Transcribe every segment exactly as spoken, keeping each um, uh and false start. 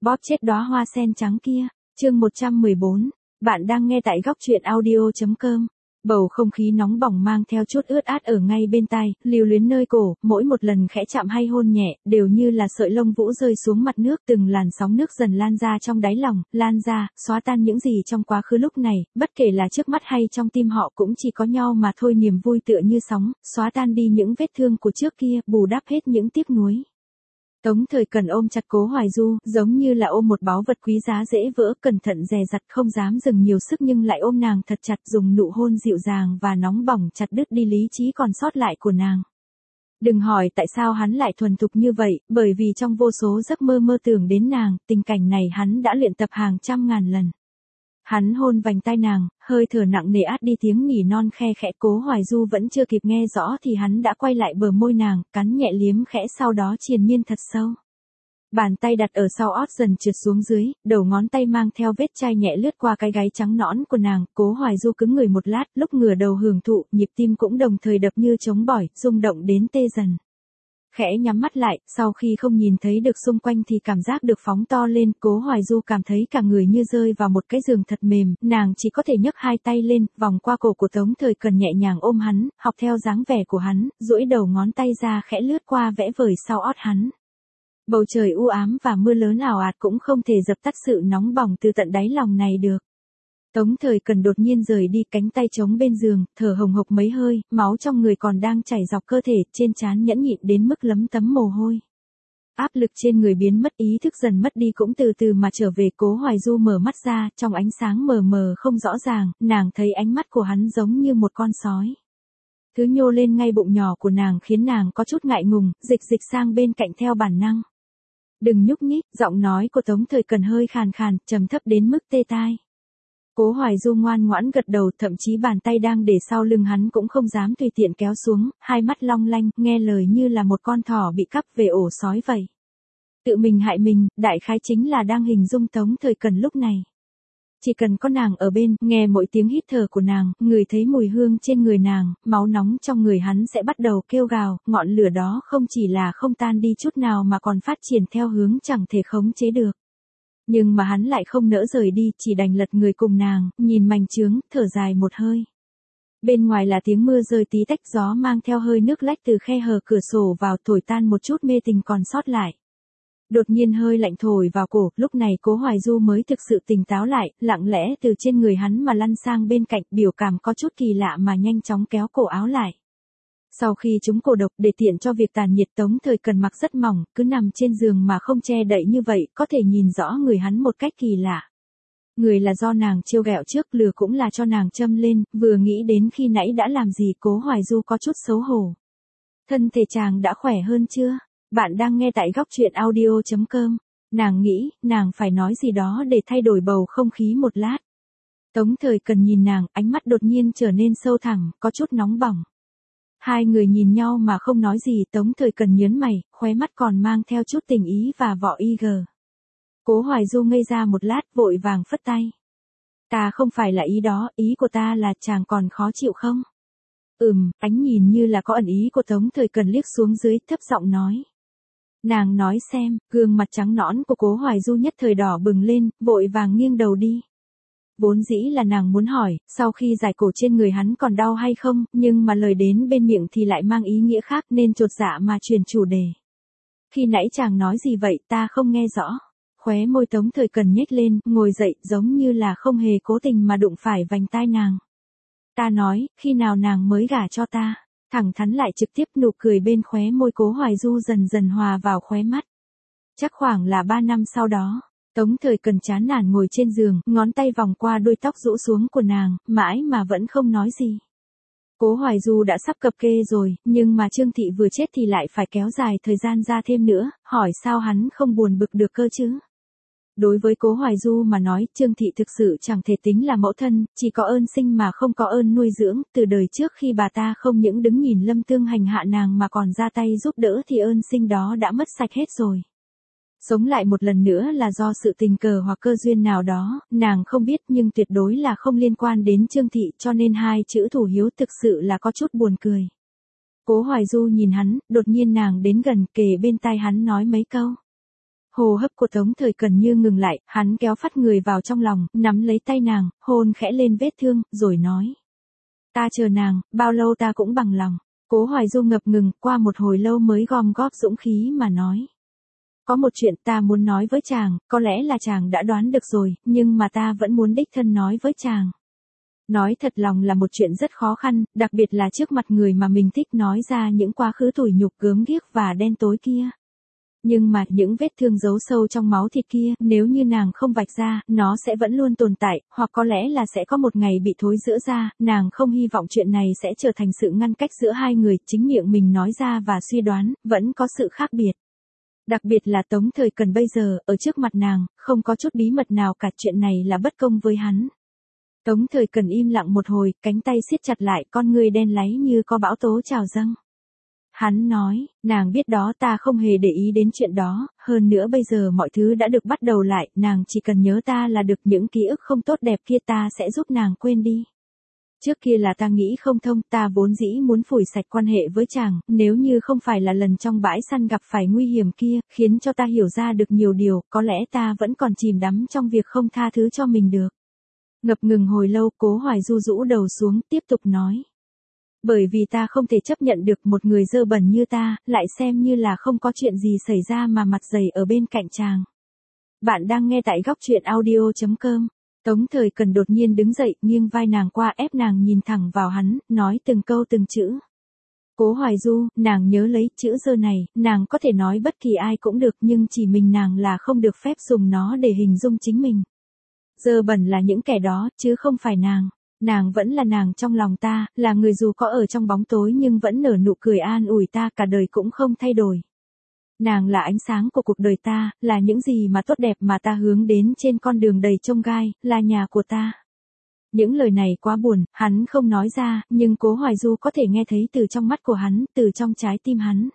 Bóp chết đóa hoa sen trắng kia. Chương một trăm mười bốn. Bạn đang nghe tại góc truyện audio chấm com. Bầu không khí nóng bỏng mang theo chút ướt át ở ngay bên tai, lưu luyến nơi cổ, mỗi một lần khẽ chạm hay hôn nhẹ, đều như là sợi lông vũ rơi xuống mặt nước, từng làn sóng nước dần lan ra trong đáy lòng, lan ra, xóa tan những gì trong quá khứ lúc này, bất kể là trước mắt hay trong tim họ cũng chỉ có nhau mà thôi, niềm vui tựa như sóng, xóa tan đi những vết thương của trước kia, bù đắp hết những tiếc nuối. Tống Thời Cần ôm chặt Cố Hoài Du, giống như là ôm một báu vật quý giá dễ vỡ, cẩn thận dè dặt, không dám dừng nhiều sức nhưng lại ôm nàng thật chặt, dùng nụ hôn dịu dàng và nóng bỏng chặt đứt đi lý trí còn sót lại của nàng. Đừng hỏi tại sao hắn lại thuần thục như vậy, bởi vì trong vô số giấc mơ mơ tưởng đến nàng, tình cảnh này hắn đã luyện tập hàng trăm ngàn lần. Hắn hôn vành tai nàng, hơi thở nặng nề át đi tiếng nỉ non khe khẽ. Cố Hoài Du vẫn chưa kịp nghe rõ thì hắn đã quay lại bờ môi nàng, cắn nhẹ liếm khẽ, sau đó triền miên thật sâu. Bàn tay đặt ở sau ót dần trượt xuống dưới, đầu ngón tay mang theo vết chai nhẹ lướt qua cái gáy trắng nõn của nàng. Cố Hoài Du cứng người một lát, lúc ngửa đầu hưởng thụ, nhịp tim cũng đồng thời đập như trống bỏi, rung động đến tê dần. Khẽ nhắm mắt lại, sau khi không nhìn thấy được xung quanh thì cảm giác được phóng to lên. Cố Hoài Du cảm thấy cả người như rơi vào một cái giường thật mềm, nàng chỉ có thể nhấc hai tay lên, vòng qua cổ của Tống Thời Cần, nhẹ nhàng ôm hắn, học theo dáng vẻ của hắn, duỗi đầu ngón tay ra khẽ lướt qua vẽ vời sau ót hắn. Bầu trời u ám và mưa lớn ảo ạt cũng không thể dập tắt sự nóng bỏng từ tận đáy lòng này được. Tống Thời Cần đột nhiên rời đi, cánh tay chống bên giường, thở hồng hộc mấy hơi, máu trong người còn đang chảy dọc cơ thể, trên trán nhẫn nhịn đến mức lấm tấm mồ hôi. Áp lực trên người biến mất, ý thức dần mất đi cũng từ từ mà trở về. Cố Hoài Du mở mắt ra, trong ánh sáng mờ mờ không rõ ràng, nàng thấy ánh mắt của hắn giống như một con sói. Thứ nhô lên ngay bụng nhỏ của nàng khiến nàng có chút ngại ngùng, dịch dịch sang bên cạnh theo bản năng. Đừng nhúc nhích, giọng nói của Tống Thời Cần hơi khàn khàn, trầm thấp đến mức tê tai. Cố Hoài Du ngoan ngoãn gật đầu, thậm chí bàn tay đang để sau lưng hắn cũng không dám tùy tiện kéo xuống, hai mắt long lanh, nghe lời như là một con thỏ bị cắp về ổ sói vậy. Tự mình hại mình, đại khái chính là đang hình dung Tống Thời Cần lúc này. Chỉ cần có nàng ở bên, nghe mỗi tiếng hít thở của nàng, ngửi thấy mùi hương trên người nàng, máu nóng trong người hắn sẽ bắt đầu kêu gào, ngọn lửa đó không chỉ là không tan đi chút nào mà còn phát triển theo hướng chẳng thể khống chế được. Nhưng mà hắn lại không nỡ rời đi, chỉ đành lật người cùng nàng, nhìn mành chướng, thở dài một hơi. Bên ngoài là tiếng mưa rơi tí tách, gió mang theo hơi nước lách từ khe hở cửa sổ vào, thổi tan một chút mê tình còn sót lại. Đột nhiên hơi lạnh thổi vào cổ, lúc này Cố Hoài Du mới thực sự tỉnh táo lại, lặng lẽ từ trên người hắn mà lăn sang bên cạnh, biểu cảm có chút kỳ lạ mà nhanh chóng kéo cổ áo lại. Sau khi trúng cổ độc, để tiện cho việc tàn nhiệt, Tống Thời Cần mặc rất mỏng, cứ nằm trên giường mà không che đậy như vậy, có thể nhìn rõ người hắn một cách kỳ lạ. Người là do nàng trêu ghẹo trước, lừa cũng là cho nàng châm lên, vừa nghĩ đến khi nãy đã làm gì, Cố Hoài Du có chút xấu hổ. Thân thể chàng đã khỏe hơn chưa? Bạn đang nghe tại góc truyện audio chấm com. Nàng nghĩ, nàng phải nói gì đó để thay đổi bầu không khí một lát. Tống Thời Cần nhìn nàng, ánh mắt đột nhiên trở nên sâu thẳm, có chút nóng bỏng. Hai người nhìn nhau mà không nói gì, Tống Thời Cần nhớn mày, khóe mắt còn mang theo chút tình ý và vỏ y gờ. Cố Hoài Du ngây ra một lát, vội vàng phất tay. Ta không phải là ý đó, ý của ta là chàng còn khó chịu không? Ừm, ánh nhìn như là có ẩn ý của Tống Thời Cần liếc xuống dưới, thấp giọng nói. Nàng nói xem, gương mặt trắng nõn của Cố Hoài Du nhất thời đỏ bừng lên, vội vàng nghiêng đầu đi. Vốn dĩ là nàng muốn hỏi, sau khi giải cổ trên người hắn còn đau hay không, nhưng mà lời đến bên miệng thì lại mang ý nghĩa khác nên chột dạ mà chuyển chủ đề. Khi nãy chàng nói gì vậy, ta không nghe rõ. Khóe môi Tống Thời Cần nhếch lên, ngồi dậy, giống như là không hề cố tình mà đụng phải vành tai nàng. Ta nói, khi nào nàng mới gả cho ta? Thẳng thắn lại trực tiếp, nụ cười bên khóe môi Cố Hoài Du dần dần hòa vào khóe mắt. Chắc khoảng là ba năm sau đó. Tống Thời Cần chán nản ngồi trên giường, ngón tay vòng qua đuôi tóc rũ xuống của nàng, mãi mà vẫn không nói gì. Cố Hoài Du đã sắp cập kê rồi, nhưng mà Trương Thị vừa chết thì lại phải kéo dài thời gian ra thêm nữa, hỏi sao hắn không buồn bực được cơ chứ? Đối với Cố Hoài Du mà nói, Trương Thị thực sự chẳng thể tính là mẫu thân, chỉ có ơn sinh mà không có ơn nuôi dưỡng, từ đời trước khi bà ta không những đứng nhìn Lâm Tương hành hạ nàng mà còn ra tay giúp đỡ thì ơn sinh đó đã mất sạch hết rồi. Sống lại một lần nữa là do sự tình cờ hoặc cơ duyên nào đó, nàng không biết nhưng tuyệt đối là không liên quan đến Trương Thị, cho nên hai chữ thủ hiếu thực sự là có chút buồn cười. Cố Hoài Du nhìn hắn, đột nhiên nàng đến gần, kề bên tai hắn nói mấy câu. Hô hấp của Tống Thời Cần như ngừng lại, hắn kéo phát người vào trong lòng, nắm lấy tay nàng, hôn khẽ lên vết thương, rồi nói. Ta chờ nàng, bao lâu ta cũng bằng lòng. Cố Hoài Du ngập ngừng, qua một hồi lâu mới gom góp dũng khí mà nói. Có một chuyện ta muốn nói với chàng, có lẽ là chàng đã đoán được rồi, nhưng mà ta vẫn muốn đích thân nói với chàng. Nói thật lòng là một chuyện rất khó khăn, đặc biệt là trước mặt người mà mình thích nói ra những quá khứ tủi nhục gớm ghiếc và đen tối kia. Nhưng mà những vết thương giấu sâu trong máu thịt kia, nếu như nàng không vạch ra, nó sẽ vẫn luôn tồn tại, hoặc có lẽ là sẽ có một ngày bị thối rữa ra, nàng không hy vọng chuyện này sẽ trở thành sự ngăn cách giữa hai người, chính miệng mình nói ra và suy đoán, vẫn có sự khác biệt. Đặc biệt là Tống Thời Cần bây giờ, ở trước mặt nàng, không có chút bí mật nào cả, chuyện này là bất công với hắn. Tống Thời Cần im lặng một hồi, cánh tay siết chặt lại, con ngươi đen láy như có bão tố trào dâng. Hắn nói, nàng biết đó, ta không hề để ý đến chuyện đó, hơn nữa bây giờ mọi thứ đã được bắt đầu lại, nàng chỉ cần nhớ ta là được, những ký ức không tốt đẹp kia ta sẽ giúp nàng quên đi. Trước kia là ta nghĩ không thông, ta vốn dĩ muốn phủi sạch quan hệ với chàng, nếu như không phải là lần trong bãi săn gặp phải nguy hiểm kia, khiến cho ta hiểu ra được nhiều điều, có lẽ ta vẫn còn chìm đắm trong việc không tha thứ cho mình được. Ngập ngừng hồi lâu, Cố Hoài Du rũ đầu xuống, tiếp tục nói. Bởi vì ta không thể chấp nhận được một người dơ bẩn như ta, lại xem như là không có chuyện gì xảy ra mà mặt dày ở bên cạnh chàng. Bạn đang nghe tại góc truyện audio chấm com. Tống Thời Cần đột nhiên đứng dậy, nghiêng vai nàng qua, ép nàng nhìn thẳng vào hắn, nói từng câu từng chữ. Cố Hoài Du, nàng nhớ lấy, chữ dơ này, nàng có thể nói bất kỳ ai cũng được, nhưng chỉ mình nàng là không được phép dùng nó để hình dung chính mình. Dơ bẩn là những kẻ đó, chứ không phải nàng. Nàng vẫn là nàng trong lòng ta, là người dù có ở trong bóng tối nhưng vẫn nở nụ cười an ủi ta, cả đời cũng không thay đổi. Nàng là ánh sáng của cuộc đời ta, là những gì mà tốt đẹp mà ta hướng đến trên con đường đầy chông gai, là nhà của ta. Những lời này quá buồn, hắn không nói ra, nhưng Cố Hoài Du có thể nghe thấy từ trong mắt của hắn, từ trong trái tim hắn.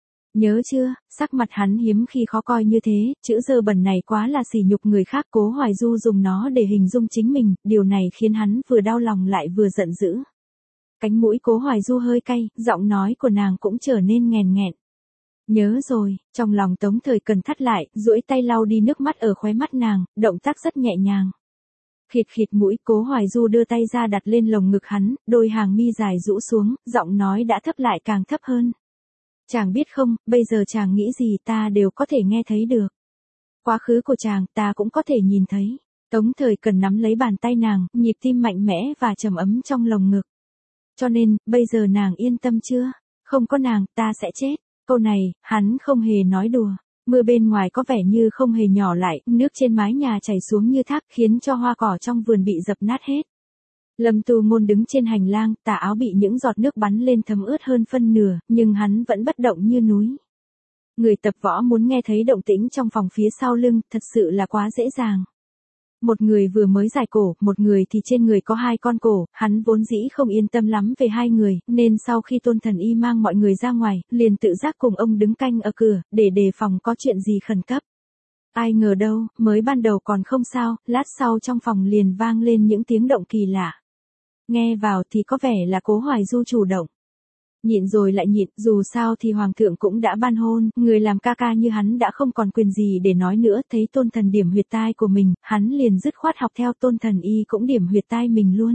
Nhớ chưa, sắc mặt hắn hiếm khi khó coi như thế, chữ dơ bẩn này quá là sỉ nhục người khác. Cố Hoài Du dùng nó để hình dung chính mình, điều này khiến hắn vừa đau lòng lại vừa giận dữ. Cánh mũi Cố Hoài Du hơi cay, giọng nói của nàng cũng trở nên nghèn nghẹn. Nhớ rồi, trong lòng Tống Thời Cần thắt lại, duỗi tay lau đi nước mắt ở khóe mắt nàng, động tác rất nhẹ nhàng. Khịt khịt mũi, Cố Hoài Du đưa tay ra đặt lên lồng ngực hắn, đôi hàng mi dài rũ xuống, giọng nói đã thấp lại càng thấp hơn. Chàng biết không, bây giờ chàng nghĩ gì ta đều có thể nghe thấy được. Quá khứ của chàng ta cũng có thể nhìn thấy. Tống Thời Cần nắm lấy bàn tay nàng, nhịp tim mạnh mẽ và trầm ấm trong lồng ngực. Cho nên, bây giờ nàng yên tâm chưa? Không có nàng, ta sẽ chết. Câu này, hắn không hề nói đùa. Mưa bên ngoài có vẻ như không hề nhỏ lại, nước trên mái nhà chảy xuống như thác khiến cho hoa cỏ trong vườn bị dập nát hết. Lâm Tu Ngôn đứng trên hành lang, tà áo bị những giọt nước bắn lên thấm ướt hơn phân nửa, nhưng hắn vẫn bất động như núi. Người tập võ muốn nghe thấy động tĩnh trong phòng phía sau lưng, thật sự là quá dễ dàng. Một người vừa mới giải cổ, một người thì trên người có hai con cổ, hắn vốn dĩ không yên tâm lắm về hai người, nên sau khi Tôn Thần Y mang mọi người ra ngoài, liền tự giác cùng ông đứng canh ở cửa, để đề phòng có chuyện gì khẩn cấp. Ai ngờ đâu, mới ban đầu còn không sao, lát sau trong phòng liền vang lên những tiếng động kỳ lạ. Nghe vào thì có vẻ là Cố Hoài Du chủ động. Nhịn rồi lại nhịn, dù sao thì Hoàng thượng cũng đã ban hôn, người làm ca ca như hắn đã không còn quyền gì để nói nữa. Thấy Tôn Thần điểm huyệt tai của mình, hắn liền dứt khoát học theo Tôn Thần Y cũng điểm huyệt tai mình luôn.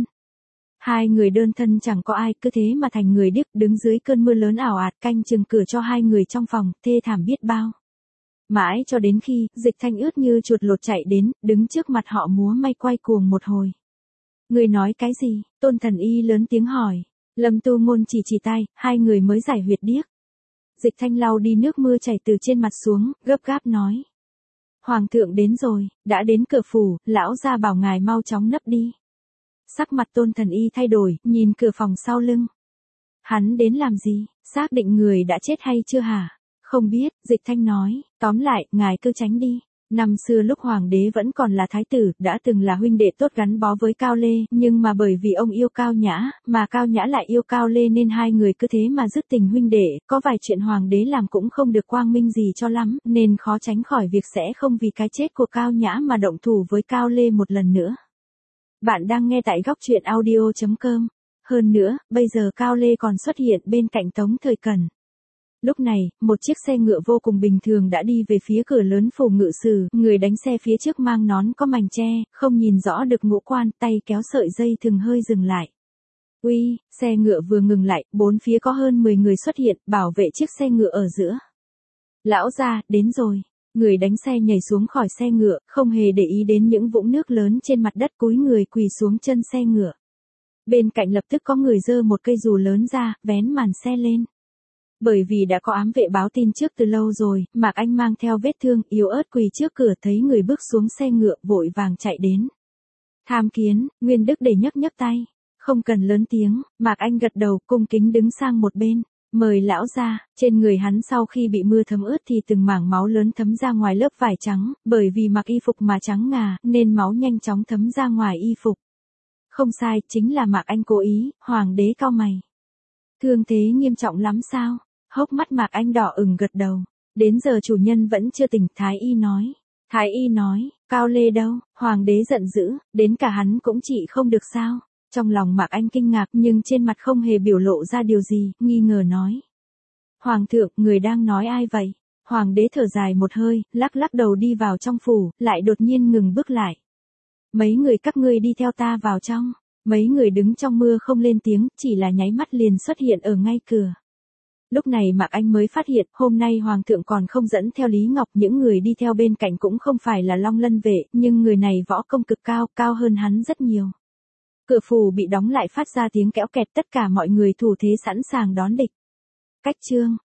Hai người đơn thân chẳng có ai, cứ thế mà thành người điếc, đứng dưới cơn mưa lớn ảo ạt canh chừng cửa cho hai người trong phòng, thê thảm biết bao. Mãi cho đến khi, Dịch Thanh ướt như chuột lột chạy đến, đứng trước mặt họ múa may quay cuồng một hồi. Người nói cái gì? Tôn Thần Y lớn tiếng hỏi. Lâm Tu Ngôn chỉ chỉ tay, hai người mới giải huyệt điếc. Dịch Thanh lau đi nước mưa chảy từ trên mặt xuống, gấp gáp nói. Hoàng thượng đến rồi, đã đến cửa phủ, lão gia bảo ngài mau chóng nấp đi. Sắc mặt Tôn Thần Y thay đổi, nhìn cửa phòng sau lưng. Hắn đến làm gì? Xác định người đã chết hay chưa hả? Không biết, Dịch Thanh nói, tóm lại, ngài cứ tránh đi. Năm xưa lúc hoàng đế vẫn còn là thái tử, đã từng là huynh đệ tốt gắn bó với Cao Lê, nhưng mà bởi vì ông yêu Cao Nhã, mà Cao Nhã lại yêu Cao Lê nên hai người cứ thế mà dứt tình huynh đệ, có vài chuyện hoàng đế làm cũng không được quang minh gì cho lắm, nên khó tránh khỏi việc sẽ không vì cái chết của Cao Nhã mà động thủ với Cao Lê một lần nữa. Bạn đang nghe tại góc truyện audio chấm com. Hơn nữa, bây giờ Cao Lê còn xuất hiện bên cạnh Tống Thời Cần. Lúc này, một chiếc xe ngựa vô cùng bình thường đã đi về phía cửa lớn phủ ngự sử, người đánh xe phía trước mang nón có mảnh che, không nhìn rõ được ngũ quan, tay kéo sợi dây thừng hơi dừng lại. Uy, xe ngựa vừa ngừng lại, bốn phía có hơn mười người xuất hiện, bảo vệ chiếc xe ngựa ở giữa. Lão gia, đến rồi. Người đánh xe nhảy xuống khỏi xe ngựa, không hề để ý đến những vũng nước lớn trên mặt đất, cúi người quỳ xuống chân xe ngựa. Bên cạnh lập tức có người giơ một cây dù lớn ra, vén màn xe lên. Bởi vì đã có ám vệ báo tin trước từ lâu rồi, Mạc Anh mang theo vết thương, yếu ớt quỳ trước cửa, thấy người bước xuống xe ngựa, vội vàng chạy đến. Tham kiến, Nguyên Đức để nhấc nhấc tay. Không cần lớn tiếng, Mạc Anh gật đầu, cung kính đứng sang một bên. Mời lão ra, trên người hắn sau khi bị mưa thấm ướt thì từng mảng máu lớn thấm ra ngoài lớp vải trắng, bởi vì mặc y phục mà trắng ngà, nên máu nhanh chóng thấm ra ngoài y phục. Không sai, chính là Mạc Anh cố ý, hoàng đế cau mày. Thương thế nghiêm trọng lắm sao? Hốc mắt Mạc Anh đỏ ửng gật đầu. Đến giờ chủ nhân vẫn chưa tỉnh, Thái y nói. Thái y nói, Cao Lê đâu? Hoàng đế giận dữ, đến cả hắn cũng trị không được sao? Trong lòng Mạc Anh kinh ngạc nhưng trên mặt không hề biểu lộ ra điều gì, nghi ngờ nói. Hoàng thượng, người đang nói ai vậy? Hoàng đế thở dài một hơi, lắc lắc đầu đi vào trong phủ, lại đột nhiên ngừng bước lại. Mấy người các ngươi đi theo ta vào trong. Mấy người đứng trong mưa không lên tiếng, chỉ là nháy mắt liền xuất hiện ở ngay cửa. Lúc này Mạc Anh mới phát hiện, hôm nay Hoàng thượng còn không dẫn theo Lý Ngọc, những người đi theo bên cạnh cũng không phải là Long Lân vệ, nhưng người này võ công cực cao, cao hơn hắn rất nhiều. Cửa phủ bị đóng lại phát ra tiếng kéo kẹt, tất cả mọi người thủ thế sẵn sàng đón địch. Cách chương